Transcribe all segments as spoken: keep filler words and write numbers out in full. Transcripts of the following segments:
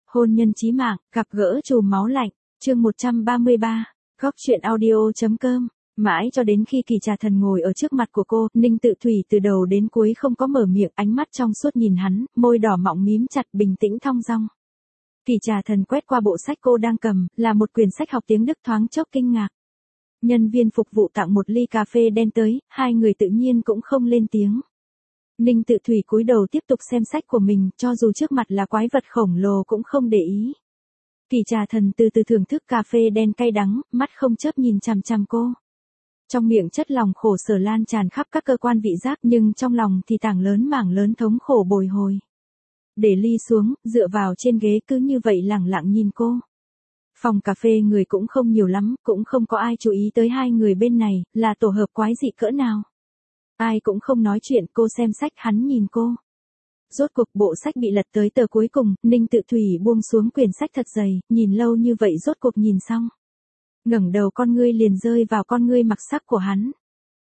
Hôn nhân chí mạng, gặp gỡ chùm máu lạnh, chương một trăm ba mươi ba, góc truyện audio.com. Mãi cho đến khi Kỳ Trà Thần ngồi ở trước mặt của cô, Ninh Tự Thủy từ đầu đến cuối không có mở miệng, ánh mắt trong suốt nhìn hắn, môi đỏ mọng mím chặt, bình tĩnh thong dong. Kỳ Trà Thần quét qua bộ sách cô đang cầm, là một quyển sách học tiếng Đức, thoáng chốc kinh ngạc. Nhân viên phục vụ tặng một ly cà phê đen tới, hai người tự nhiên cũng không lên tiếng. Ninh Tự Thủy cúi đầu tiếp tục xem sách của mình, cho dù trước mặt là quái vật khổng lồ cũng không để ý. Kỳ Trà Thần từ từ thưởng thức cà phê đen cay đắng, mắt không chớp nhìn chằm chằm cô. Trong miệng chất lòng khổ sở lan tràn khắp các cơ quan vị giác, nhưng trong lòng thì tảng lớn mảng lớn thống khổ bồi hồi. Để ly xuống, dựa vào trên ghế cứ như vậy lẳng lặng nhìn cô. Phòng cà phê người cũng không nhiều lắm, cũng không có ai chú ý tới hai người bên này, là tổ hợp quái dị cỡ nào. Ai cũng không nói chuyện, cô xem sách, hắn nhìn cô. Rốt cuộc bộ sách bị lật tới tờ cuối cùng, Ninh Tự Thủy buông xuống quyển sách thật dày, nhìn lâu như vậy rốt cuộc nhìn xong. Ngẩng đầu con ngươi liền rơi vào con ngươi mặc sắc của hắn.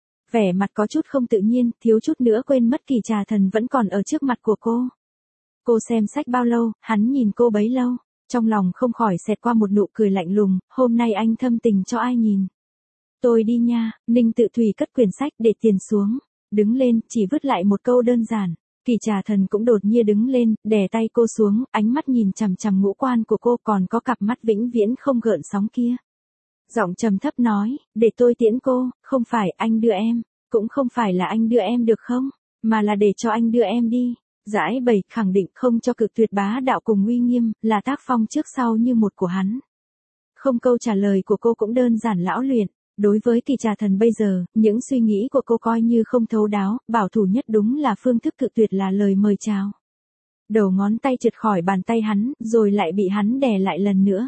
Vẻ mặt có chút không tự nhiên, thiếu chút nữa quên mất Kỳ Trà Thần vẫn còn ở trước mặt của cô. Cô xem sách bao lâu, hắn nhìn cô bấy lâu, trong lòng không khỏi xẹt qua một nụ cười lạnh lùng, hôm nay anh thâm tình cho ai nhìn. Tôi đi nha, Ninh Tự Thủy cất quyển sách để tiền xuống, đứng lên, chỉ vứt lại một câu đơn giản. Kỳ Trà Thần cũng đột nhiên đứng lên, đè tay cô xuống, ánh mắt nhìn chằm chằm ngũ quan của cô, còn có cặp mắt vĩnh viễn không gợn sóng kia. Giọng trầm thấp nói, để tôi tiễn cô, không phải anh đưa em, cũng không phải là anh đưa em được không, mà là để cho anh đưa em đi. Giải bày khẳng định không cho cực tuyệt bá đạo cùng uy nghiêm, là tác phong trước sau như một của hắn. Không, câu trả lời của cô cũng đơn giản lão luyện. Đối với Kỳ Trà Thần bây giờ, những suy nghĩ của cô coi như không thấu đáo, bảo thủ nhất đúng là phương thức cự tuyệt là lời mời chào. Đầu ngón tay trượt khỏi bàn tay hắn, rồi lại bị hắn đè lại lần nữa.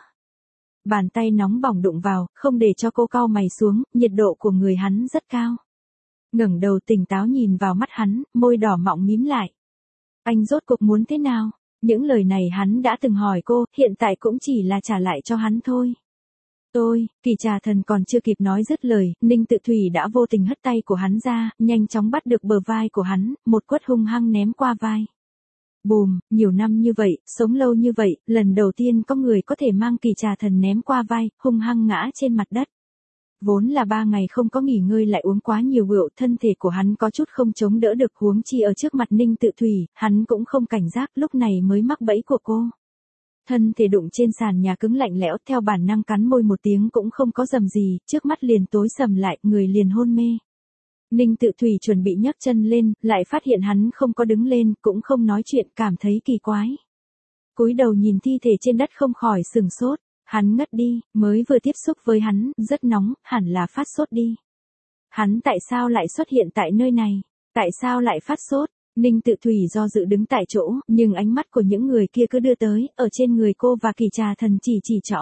Bàn tay nóng bỏng đụng vào, không để cho cô cau mày xuống, nhiệt độ của người hắn rất cao. Ngẩng đầu tỉnh táo nhìn vào mắt hắn, môi đỏ mọng mím lại. Anh rốt cuộc muốn thế nào? Những lời này hắn đã từng hỏi cô, hiện tại cũng chỉ là trả lại cho hắn thôi. Tôi, Kỳ Trà Thần còn chưa kịp nói dứt lời, Ninh Tự Thủy đã vô tình hất tay của hắn ra, nhanh chóng bắt được bờ vai của hắn, một quất hung hăng ném qua vai. Bùm, nhiều năm như vậy, sống lâu như vậy, lần đầu tiên có người có thể mang Kỳ Trà Thần ném qua vai, hung hăng ngã trên mặt đất. Vốn là ba ngày không có nghỉ ngơi lại uống quá nhiều rượu, thân thể của hắn có chút không chống đỡ được, huống chi ở trước mặt Ninh Tự Thủy, hắn cũng không cảnh giác, lúc này mới mắc bẫy của cô. Thân thể đụng trên sàn nhà cứng lạnh lẽo, theo bản năng cắn môi một tiếng cũng không có dầm gì, trước mắt liền tối sầm lại, người liền hôn mê. Ninh Tự Thủy chuẩn bị nhấc chân lên, lại phát hiện hắn không có đứng lên, cũng không nói chuyện, cảm thấy kỳ quái. Cúi đầu nhìn thi thể trên đất không khỏi sừng sốt, hắn ngất đi, mới vừa tiếp xúc với hắn, rất nóng, hẳn là phát sốt đi. Hắn tại sao lại xuất hiện tại nơi này? Tại sao lại phát sốt? Ninh Tự Thủy do dự đứng tại chỗ, nhưng ánh mắt của những người kia cứ đưa tới, ở trên người cô và Kỳ Trà Thần chỉ chỉ trỏ.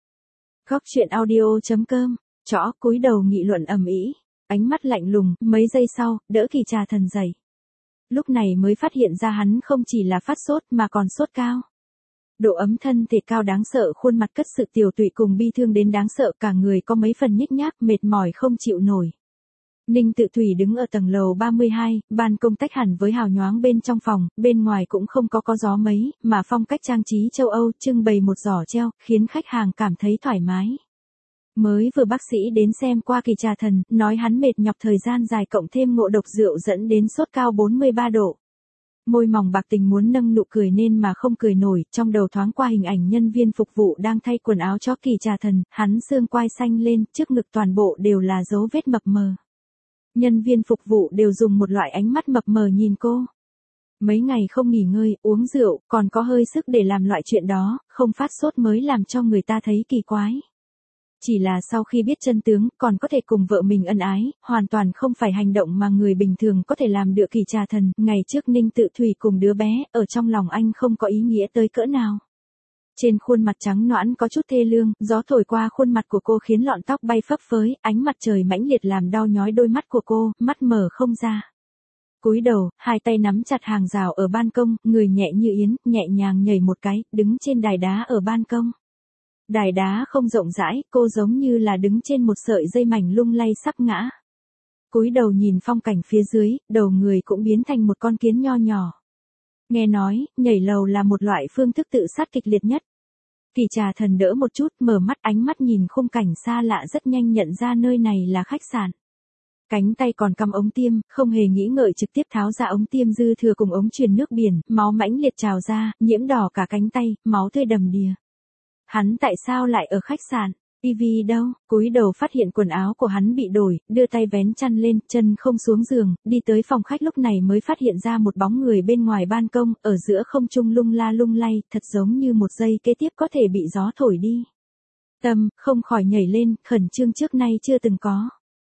Góc truyện audio.com, trỏ cúi đầu nghị luận ầm ĩ, ánh mắt lạnh lùng, mấy giây sau, đỡ Kỳ Trà Thần dậy. Lúc này mới phát hiện ra hắn không chỉ là phát sốt mà còn sốt cao. Độ ấm thân thể cao đáng sợ, khuôn mặt cất sự tiều tụy cùng bi thương đến đáng sợ, cả người có mấy phần nhếch nhác, mệt mỏi không chịu nổi. Ninh Tự Thủy đứng ở tầng lầu ba mươi hai, ban công tách hẳn với hào nhoáng bên trong phòng, bên ngoài cũng không có có gió mấy, mà phong cách trang trí châu Âu, trưng bày một giỏ treo, khiến khách hàng cảm thấy thoải mái. Mới vừa bác sĩ đến xem qua Kỳ Trà Thần, nói hắn mệt nhọc thời gian dài cộng thêm ngộ độc rượu dẫn đến sốt cao bốn mươi ba độ. Môi mỏng bạc tình muốn nâng nụ cười nên mà không cười nổi, trong đầu thoáng qua hình ảnh nhân viên phục vụ đang thay quần áo cho Kỳ Trà Thần, hắn xương quai xanh lên, trước ngực toàn bộ đều là dấu vết mập mờ. Nhân viên phục vụ đều dùng một loại ánh mắt mập mờ nhìn cô. Mấy ngày không nghỉ ngơi, uống rượu, còn có hơi sức để làm loại chuyện đó, không phát sốt mới làm cho người ta thấy kỳ quái. Chỉ là sau khi biết chân tướng, còn có thể cùng vợ mình ân ái, hoàn toàn không phải hành động mà người bình thường có thể làm được. Kỳ Trà Thần, ngày trước Ninh Tự Thủy cùng đứa bé, ở trong lòng anh không có ý nghĩa tới cỡ nào. Trên khuôn mặt trắng nõn có chút thê lương, gió thổi qua khuôn mặt của cô khiến lọn tóc bay phấp phới, ánh mặt trời mãnh liệt làm đau nhói đôi mắt của cô, mắt mở không ra. Cúi đầu, hai tay nắm chặt hàng rào ở ban công, người nhẹ như yến, nhẹ nhàng nhảy một cái, đứng trên đài đá ở ban công. Đài đá không rộng rãi, cô giống như là đứng trên một sợi dây mảnh lung lay sắp ngã. Cúi đầu nhìn phong cảnh phía dưới, đầu người cũng biến thành một con kiến nho nhỏ. Nghe nói, nhảy lầu là một loại phương thức tự sát kịch liệt nhất. Kỳ Trà Thần đỡ một chút, mở mắt, ánh mắt nhìn khung cảnh xa lạ rất nhanh nhận ra nơi này là khách sạn. Cánh tay còn cắm ống tiêm, không hề nghĩ ngợi trực tiếp tháo ra ống tiêm dư thừa cùng ống truyền nước biển, máu mãnh liệt trào ra, nhiễm đỏ cả cánh tay, máu tươi đầm đìa. Hắn tại sao lại ở khách sạn? Tivi đâu? Cúi đầu phát hiện quần áo của hắn bị đổi, đưa tay vén chăn lên, chân không xuống giường, đi tới phòng khách lúc này mới phát hiện ra một bóng người bên ngoài ban công, ở giữa không trung lung la lung lay, thật giống như một giây kế tiếp có thể bị gió thổi đi. Tâm, không khỏi nhảy lên, khẩn trương trước nay chưa từng có.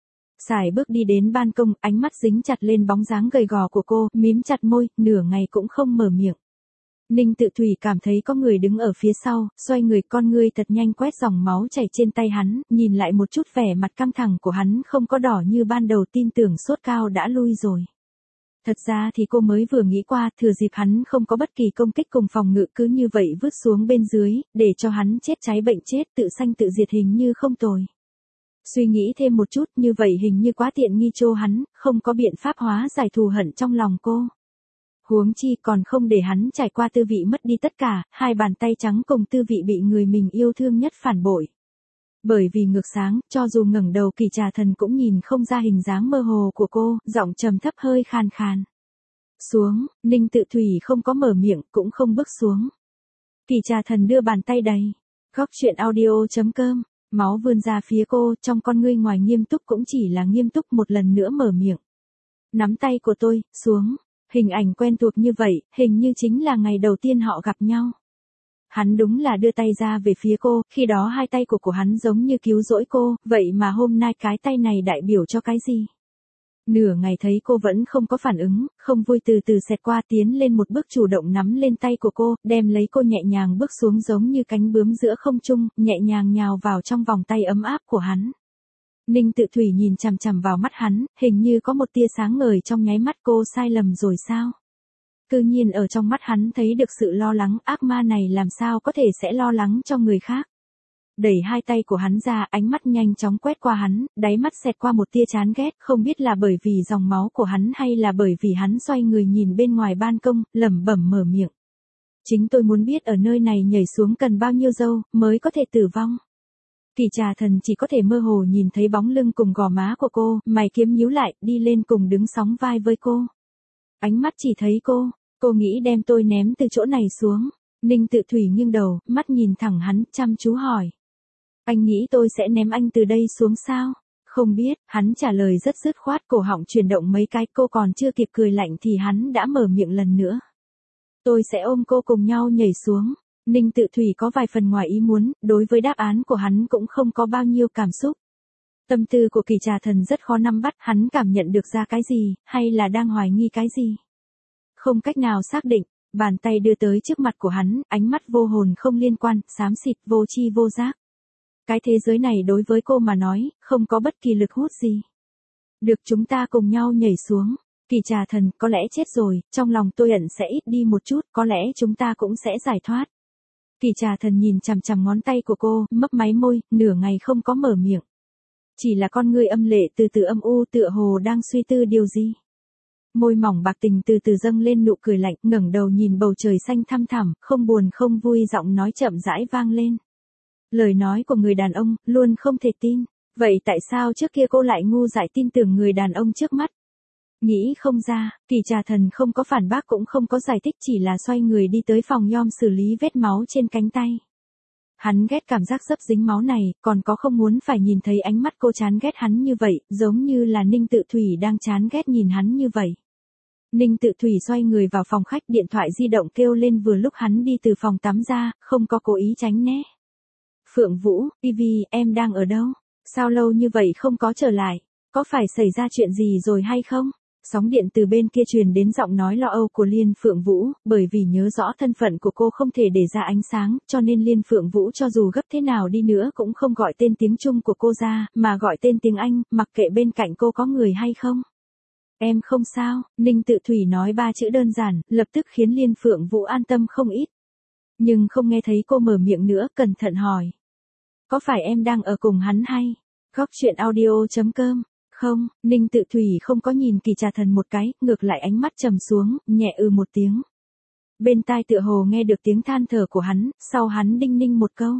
Sải bước đi đến ban công, ánh mắt dính chặt lên bóng dáng gầy gò của cô, mím chặt môi, nửa ngày cũng không mở miệng. Ninh Tự Thủy cảm thấy có người đứng ở phía sau, xoay người, con ngươi thật nhanh quét dòng máu chảy trên tay hắn, nhìn lại một chút vẻ mặt căng thẳng của hắn không có đỏ như ban đầu, tin tưởng sốt cao đã lui rồi. Thật ra thì cô mới vừa nghĩ qua, thừa dịp hắn không có bất kỳ công kích cùng phòng ngự cứ như vậy vứt xuống bên dưới, để cho hắn chết cháy bệnh chết tự sanh tự diệt hình như không tồi. Suy nghĩ thêm một chút, như vậy hình như quá tiện nghi cho hắn, không có biện pháp hóa giải thù hận trong lòng cô. Huống chi còn không để hắn trải qua tư vị mất đi tất cả, hai bàn tay trắng cùng tư vị bị người mình yêu thương nhất phản bội. Bởi vì ngược sáng, cho dù ngẩng đầu Kỳ Trà Thần cũng nhìn không ra hình dáng mơ hồ của cô, giọng trầm thấp hơi khàn khàn. Xuống, Ninh Tự Thủy không có mở miệng, cũng không bước xuống. Kỳ Trà Thần đưa bàn tay đầy. Góc chuyện audio chấm com, máu vươn ra phía cô, trong con ngươi ngoài nghiêm túc cũng chỉ là nghiêm túc, một lần nữa mở miệng. Nắm tay của tôi, xuống. Hình ảnh quen thuộc như vậy, hình như chính là ngày đầu tiên họ gặp nhau. Hắn đúng là đưa tay ra về phía cô, khi đó hai tay của của hắn giống như cứu rỗi cô, vậy mà hôm nay cái tay này đại biểu cho cái gì? Nửa ngày thấy cô vẫn không có phản ứng, không vui từ từ xẹt qua tiến lên một bước chủ động nắm lên tay của cô, đem lấy cô nhẹ nhàng bước xuống giống như cánh bướm giữa không trung, nhẹ nhàng nhào vào trong vòng tay ấm áp của hắn. Ninh Tự Thủy nhìn chằm chằm vào mắt hắn, hình như có một tia sáng ngời trong nháy mắt, cô sai lầm rồi sao? Cư nhiên ở trong mắt hắn thấy được sự lo lắng, ác ma này làm sao có thể sẽ lo lắng cho người khác. Đẩy hai tay của hắn ra, ánh mắt nhanh chóng quét qua hắn, đáy mắt xẹt qua một tia chán ghét, không biết là bởi vì dòng máu của hắn hay là bởi vì hắn xoay người nhìn bên ngoài ban công, lẩm bẩm mở miệng. Chính tôi muốn biết ở nơi này nhảy xuống cần bao nhiêu dâu, mới có thể tử vong. Kỳ Trà Thần chỉ có thể mơ hồ nhìn thấy bóng lưng cùng gò má của cô, mày kiếm nhíu lại, đi lên cùng đứng sóng vai với cô. Ánh mắt chỉ thấy cô, cô nghĩ đem tôi ném từ chỗ này xuống. Ninh Tự Thủy nghiêng đầu, mắt nhìn thẳng hắn, chăm chú hỏi. Anh nghĩ tôi sẽ ném anh từ đây xuống sao? Không biết, hắn trả lời rất dứt khoát, cổ họng chuyển động mấy cái, cô còn chưa kịp cười lạnh thì hắn đã mở miệng lần nữa. Tôi sẽ ôm cô cùng nhau nhảy xuống. Ninh Tự Thủy có vài phần ngoài ý muốn, đối với đáp án của hắn cũng không có bao nhiêu cảm xúc. Tâm tư của Kỳ Trà Thần rất khó nắm bắt, hắn cảm nhận được ra cái gì, hay là đang hoài nghi cái gì. Không cách nào xác định, bàn tay đưa tới trước mặt của hắn, ánh mắt vô hồn không liên quan, xám xịt, vô tri vô giác. Cái thế giới này đối với cô mà nói, không có bất kỳ lực hút gì. Được, chúng ta cùng nhau nhảy xuống. Kỳ Trà Thần, có lẽ chết rồi, trong lòng tôi ẩn sẽ ít đi một chút, có lẽ chúng ta cũng sẽ giải thoát. Kỳ Trà Thần nhìn chằm chằm ngón tay của cô, mấp máy môi, nửa ngày không có mở miệng. Chỉ là con ngươi âm lệ từ từ âm u, tựa hồ đang suy tư điều gì. Môi mỏng bạc tình từ từ dâng lên nụ cười lạnh, ngẩng đầu nhìn bầu trời xanh thăm thẳm, không buồn không vui, giọng nói chậm rãi vang lên. Lời nói của người đàn ông, luôn không thể tin. Vậy tại sao trước kia cô lại ngu dại tin tưởng người đàn ông trước mắt? Nghĩ không ra, Kỳ Trà Thần không có phản bác cũng không có giải thích, chỉ là xoay người đi tới phòng nhom xử lý vết máu trên cánh tay. Hắn ghét cảm giác dấp dính máu này, còn có không muốn phải nhìn thấy ánh mắt cô chán ghét hắn như vậy, giống như là Ninh Tự Thủy đang chán ghét nhìn hắn như vậy. Ninh Tự Thủy xoay người vào phòng khách, điện thoại di động kêu lên vừa lúc hắn đi từ phòng tắm ra, không có cố ý tránh né. Phượng Vũ, Tivi, em đang ở đâu? Sao lâu như vậy không có trở lại? Có phải xảy ra chuyện gì rồi hay không? Sóng điện từ bên kia truyền đến giọng nói lo âu của Liên Phượng Vũ, bởi vì nhớ rõ thân phận của cô không thể để ra ánh sáng, cho nên Liên Phượng Vũ cho dù gấp thế nào đi nữa cũng không gọi tên tiếng Trung của cô ra, mà gọi tên tiếng Anh, mặc kệ bên cạnh cô có người hay không. Em không sao, Ninh Tự Thủy nói ba chữ đơn giản, lập tức khiến Liên Phượng Vũ an tâm không ít. Nhưng không nghe thấy cô mở miệng nữa, cẩn thận hỏi. Có phải em đang ở cùng hắn hay? Góc chuyện audio chấm com. Không, Ninh Tự Thủy không có nhìn Kỳ Trà Thần một cái, ngược lại ánh mắt trầm xuống, nhẹ ư một tiếng. Bên tai tựa hồ nghe được tiếng than thở của hắn, sau hắn đinh ninh một câu.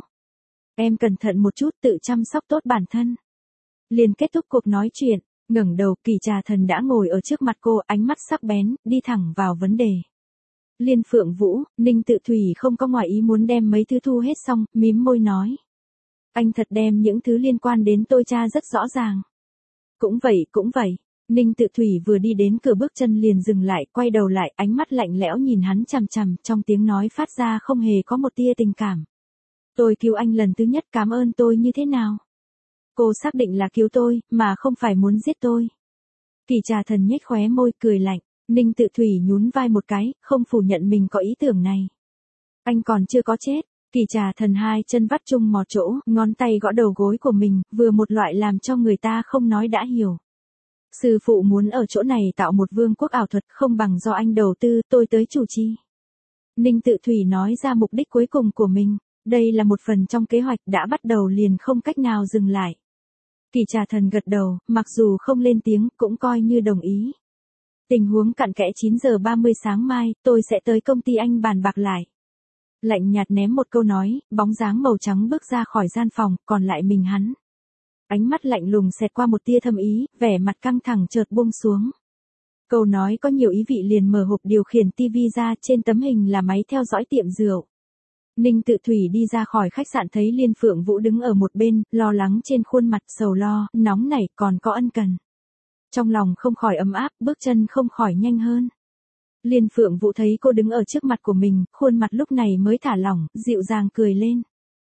Em cẩn thận một chút, tự chăm sóc tốt bản thân. Liền kết thúc cuộc nói chuyện, ngẩng đầu, Kỳ Trà Thần đã ngồi ở trước mặt cô, ánh mắt sắc bén, đi thẳng vào vấn đề. Liên Phượng Vũ, Ninh Tự Thủy không có ngoài ý muốn đem mấy thứ thu hết xong, mím môi nói. Anh thật đem những thứ liên quan đến tôi tra rất rõ ràng. Cũng vậy, cũng vậy. Ninh Tự Thủy vừa đi đến cửa bước chân liền dừng lại, quay đầu lại, ánh mắt lạnh lẽo nhìn hắn chằm chằm, trong tiếng nói phát ra không hề có một tia tình cảm. Tôi cứu anh lần thứ nhất, cảm ơn tôi như thế nào? Cô xác định là cứu tôi, mà không phải muốn giết tôi. Kỳ Trà Thần nhếch khóe môi cười lạnh, Ninh Tự Thủy nhún vai một cái, không phủ nhận mình có ý tưởng này. Anh còn chưa có chết. Kỳ Trà Thần hai chân vắt chung mò chỗ, ngón tay gõ đầu gối của mình, vừa một loại làm cho người ta không nói đã hiểu. Sư phụ muốn ở chỗ này tạo một vương quốc ảo thuật không bằng do anh đầu tư, tôi tới chủ trì. Ninh Tự Thủy nói ra mục đích cuối cùng của mình, đây là một phần trong kế hoạch đã bắt đầu liền không cách nào dừng lại. Kỳ Trà Thần gật đầu, mặc dù không lên tiếng, cũng coi như đồng ý. Tình huống cặn kẽ chín giờ ba mươi sáng mai, tôi sẽ tới công ty anh bàn bạc lại. Lạnh nhạt ném một câu nói, bóng dáng màu trắng bước ra khỏi gian phòng, còn lại mình hắn. Ánh mắt lạnh lùng xẹt qua một tia thâm ý, vẻ mặt căng thẳng chợt buông xuống. Câu nói có nhiều ý vị liền mở hộp điều khiển tivi ra, trên tấm hình là máy theo dõi tiệm rượu. Ninh Tự Thủy đi ra khỏi khách sạn thấy Liên Phượng Vũ đứng ở một bên, lo lắng trên khuôn mặt, sầu lo, nóng nảy, còn có ân cần. Trong lòng không khỏi ấm áp, bước chân không khỏi nhanh hơn. Liên Phượng Vũ thấy cô đứng ở trước mặt của mình, khuôn mặt lúc này mới thả lỏng, dịu dàng cười lên.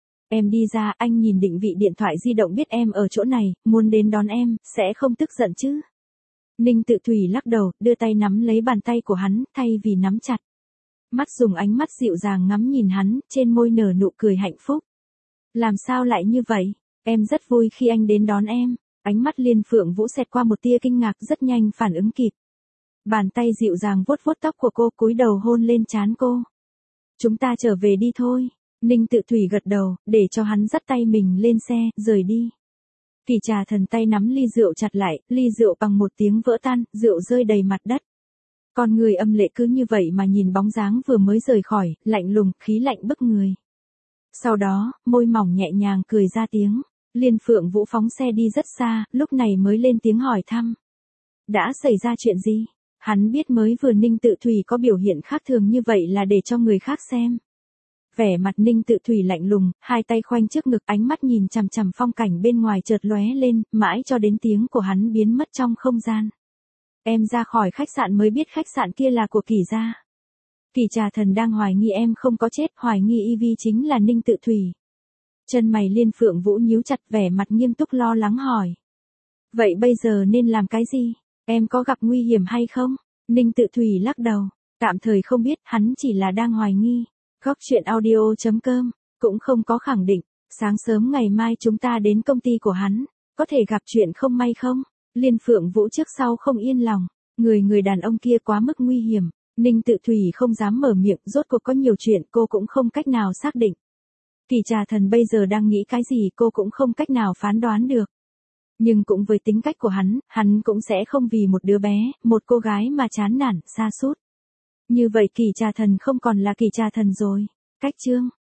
Em đi ra, anh nhìn định vị điện thoại di động biết em ở chỗ này, muốn đến đón em, sẽ không tức giận chứ? Ninh Tự Thủy lắc đầu, đưa tay nắm lấy bàn tay của hắn, thay vì nắm chặt. Mắt dùng ánh mắt dịu dàng ngắm nhìn hắn, trên môi nở nụ cười hạnh phúc. Làm sao lại như vậy? Em rất vui khi anh đến đón em. Ánh mắt Liên Phượng Vũ xẹt qua một tia kinh ngạc, rất nhanh phản ứng kịp. Bàn tay dịu dàng vuốt vuốt tóc của cô, cúi đầu hôn lên trán cô. Chúng ta trở về đi thôi. Ninh Tự Thủy gật đầu, để cho hắn dắt tay mình lên xe, rời đi. Kỳ Trà Thần tay nắm ly rượu chặt lại, ly rượu bằng một tiếng vỡ tan, rượu rơi đầy mặt đất. Con người âm lệ cứ như vậy mà nhìn bóng dáng vừa mới rời khỏi, lạnh lùng, khí lạnh bức người. Sau đó, môi mỏng nhẹ nhàng cười ra tiếng. Liên Phượng Vũ phóng xe đi rất xa, lúc này mới lên tiếng hỏi thăm. Đã xảy ra chuyện gì? Hắn biết mới vừa Ninh Tự Thủy có biểu hiện khác thường như vậy là để cho người khác xem. Vẻ mặt Ninh Tự Thủy lạnh lùng, hai tay khoanh trước ngực, ánh mắt nhìn chằm chằm phong cảnh bên ngoài chợt lóe lên, mãi cho đến tiếng của hắn biến mất trong không gian. Em ra khỏi khách sạn mới biết khách sạn kia là của Kỳ gia. Kỳ Trà Thần đang hoài nghi em không có chết, hoài nghi y vi chính là Ninh Tự Thủy. Chân mày Liên Phượng Vũ nhíu chặt, vẻ mặt nghiêm túc lo lắng hỏi. Vậy bây giờ nên làm cái gì? Em có gặp nguy hiểm hay không? Ninh Tự Thủy lắc đầu, tạm thời không biết, hắn chỉ là đang hoài nghi. Góc truyện audio chấm com, cũng không có khẳng định. Sáng sớm ngày mai chúng ta đến công ty của hắn, có thể gặp chuyện không may không? Liên Phượng Vũ trước sau không yên lòng, người người đàn ông kia quá mức nguy hiểm. Ninh Tự Thủy không dám mở miệng, rốt cuộc có nhiều chuyện cô cũng không cách nào xác định. Kỳ Trà Thần bây giờ đang nghĩ cái gì cô cũng không cách nào phán đoán được. Nhưng cũng với tính cách của hắn, hắn cũng sẽ không vì một đứa bé, một cô gái mà chán nản, sa sút. Như vậy Kỳ Trà Thần không còn là Kỳ Trà Thần rồi. Cách chương